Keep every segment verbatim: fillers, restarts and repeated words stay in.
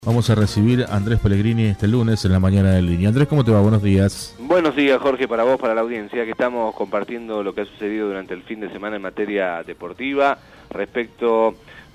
Vamos a recibir a Andrés Pellegrini este lunes en la mañana de Línea. Andrés, ¿cómo te va? Buenos días. Buenos días, Jorge, para vos, para la audiencia, que estamos compartiendo lo que ha sucedido durante el fin de semana en materia deportiva respecto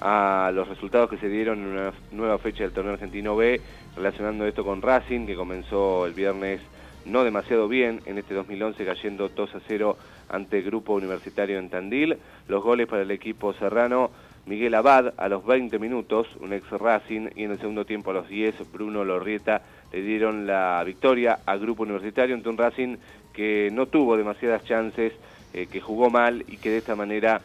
a los resultados que se dieron en una nueva fecha del torneo argentino B, relacionando esto con Racing, que comenzó el viernes no demasiado bien en este dos mil once, cayendo dos a cero ante Grupo Universitario en Tandil. Los goles para el equipo serrano: Miguel Abad a los veinte minutos, un ex Racing, y en el segundo tiempo a los diez, Bruno Lorrieta le dieron la victoria a Grupo Universitario ante un Racing que no tuvo demasiadas chances, eh, que jugó mal y que de esta manera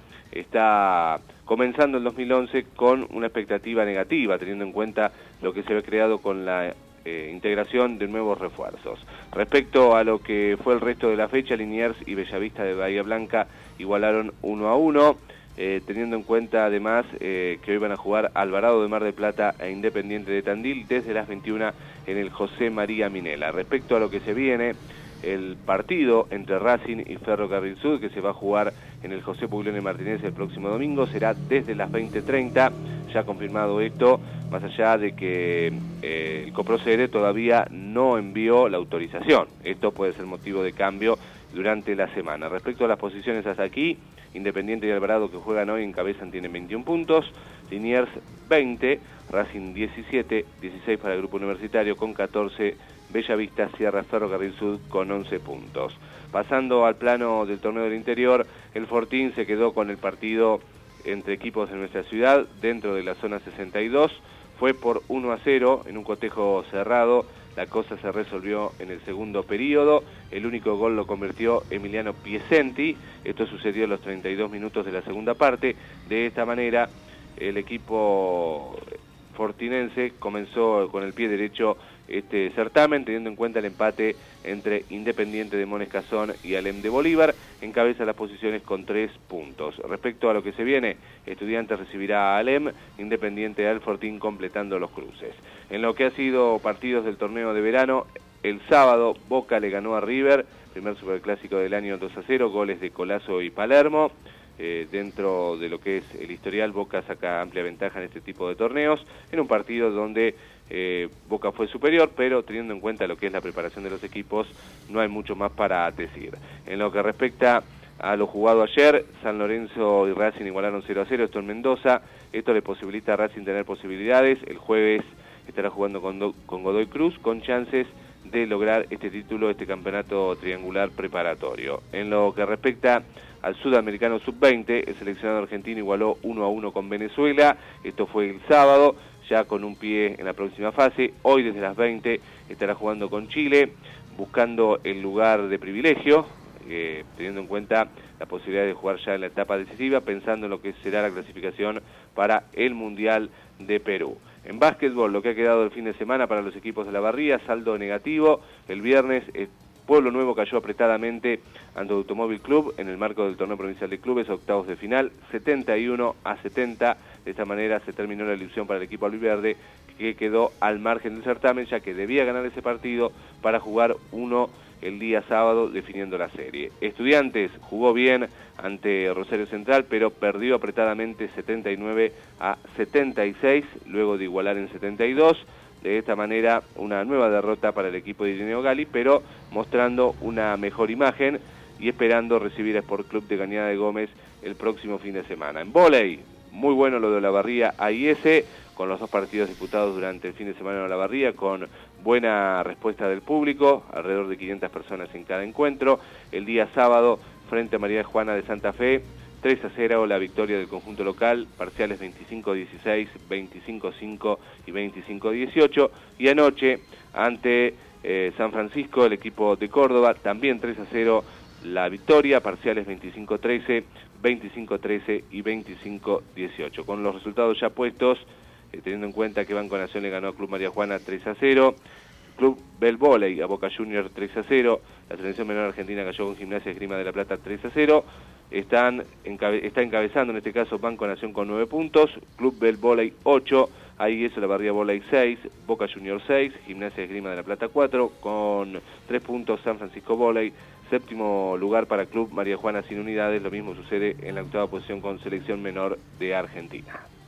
está comenzando el dos mil once con una expectativa negativa, teniendo en cuenta lo que se había creado con la eh, integración de nuevos refuerzos. Respecto a lo que fue el resto de la fecha, Liniers y Bellavista de Bahía Blanca igualaron uno a uno. Eh, teniendo en cuenta además eh, que hoy van a jugar Alvarado de Mar del Plata e Independiente de Tandil desde las veintiuna en el José María Minella. Respecto a lo que se viene, el partido entre Racing y Ferrocarril Sud, que se va a jugar en el José Puglione Martínez el próximo domingo, será desde las veinte treinta, ya confirmado esto, más allá de que eh, el Coprocede todavía no envió la autorización. Esto puede ser motivo de cambio durante la semana. Respecto a las posiciones hasta aquí, Independiente y Alvarado, que juegan hoy, encabezan, tienen veintiún puntos, Liniers veinte, Racing diecisiete, dieciséis para el Grupo Universitario con catorce, Bellavista cierra Ferrocarril Sud con once puntos. Pasando al plano del torneo del interior, el Fortín se quedó con el partido entre equipos de nuestra ciudad dentro de la zona sesenta y dos, fue por uno a cero en un cotejo cerrado. La cosa se resolvió en el segundo periodo, el único gol lo convirtió Emiliano Piecenti, esto sucedió a los treinta y dos minutos de la segunda parte. De esta manera, el equipo fortinense comenzó con el pie derecho este certamen, teniendo en cuenta el empate entre Independiente de Mones Cazón y Alem de Bolívar, encabeza las posiciones con tres puntos. Respecto a lo que se viene, Estudiantes recibirá a Alem, Independiente al Fortín completando los cruces. En lo que ha sido partidos del torneo de verano, el sábado Boca le ganó a River, primer superclásico del año, dos a cero, goles de Colazo y Palermo. Eh, dentro de lo que es el historial, Boca saca amplia ventaja en este tipo de torneos, en un partido donde eh, Boca fue superior, pero teniendo en cuenta lo que es la preparación de los equipos, no hay mucho más para decir. En lo que respecta a lo jugado ayer, San Lorenzo y Racing igualaron cero a cero, esto en Mendoza. Esto le posibilita a Racing tener posibilidades. El jueves estará jugando con, Do con Godoy Cruz, con chances de lograr este título, este campeonato triangular preparatorio. En lo que respecta al Sudamericano sub veinte, el seleccionado argentino igualó uno a uno con Venezuela, esto fue el sábado, ya con un pie en la próxima fase. Hoy desde las veinte estará jugando con Chile, buscando el lugar de privilegio, eh, teniendo en cuenta la posibilidad de jugar ya en la etapa decisiva, pensando en lo que será la clasificación para el Mundial de Perú. En básquetbol, lo que ha quedado el fin de semana para los equipos de la Barría, saldo negativo. El viernes, eh, Pueblo Nuevo cayó apretadamente ante Automóvil Club en el marco del torneo provincial de clubes, octavos de final, setenta y uno a setenta. De esta manera se terminó la ilusión para el equipo albiverde, que quedó al margen del certamen, ya que debía ganar ese partido para jugar uno el día sábado, definiendo la serie. Estudiantes jugó bien ante Rosario Central, pero perdió apretadamente setenta y nueve a setenta y seis, luego de igualar en setenta y dos. De esta manera, una nueva derrota para el equipo de Irineo Gali, pero mostrando una mejor imagen y esperando recibir a Sport Club de Cañada de Gómez el próximo fin de semana. En vóley, muy bueno lo de Olavarría A I S, con los dos partidos disputados durante el fin de semana en Olavarría, con buena respuesta del público, alrededor de quinientas personas en cada encuentro. El día sábado, frente a María Juana de Santa Fe, tres a cero la victoria del conjunto local, parciales veinticinco a dieciséis, veinticinco a cinco y veinticinco a dieciocho. Y anoche, ante eh, San Francisco, el equipo de Córdoba, también tres a cero la victoria, parciales veinticinco a trece, veinticinco a trece y veinticinco a dieciocho. Con los resultados ya puestos, eh, teniendo en cuenta que Banco Nación le ganó a Club María Juana tres a cero, Club Bell Volley a Boca Juniors tres a cero, la selección menor argentina cayó con Gimnasia Esgrima de la Plata tres a cero, están encabe está encabezando en este caso Banco Nación con nueve puntos, Club Bell Volley ocho, ahí eso la Barría Volley seis, Boca Juniors seis, Gimnasia Esgrima de la Plata cuatro, con tres puntos San Francisco Volley, séptimo lugar para Club María Juana sin unidades. Lo mismo sucede en la octava posición con Selección Menor de Argentina.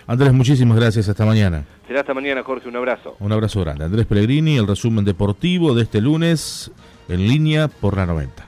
Andrés, muchísimas gracias. Hasta mañana. Será hasta mañana, Jorge. Un abrazo. Un abrazo grande. Andrés Pellegrini, el resumen deportivo de este lunes en línea por la noventa.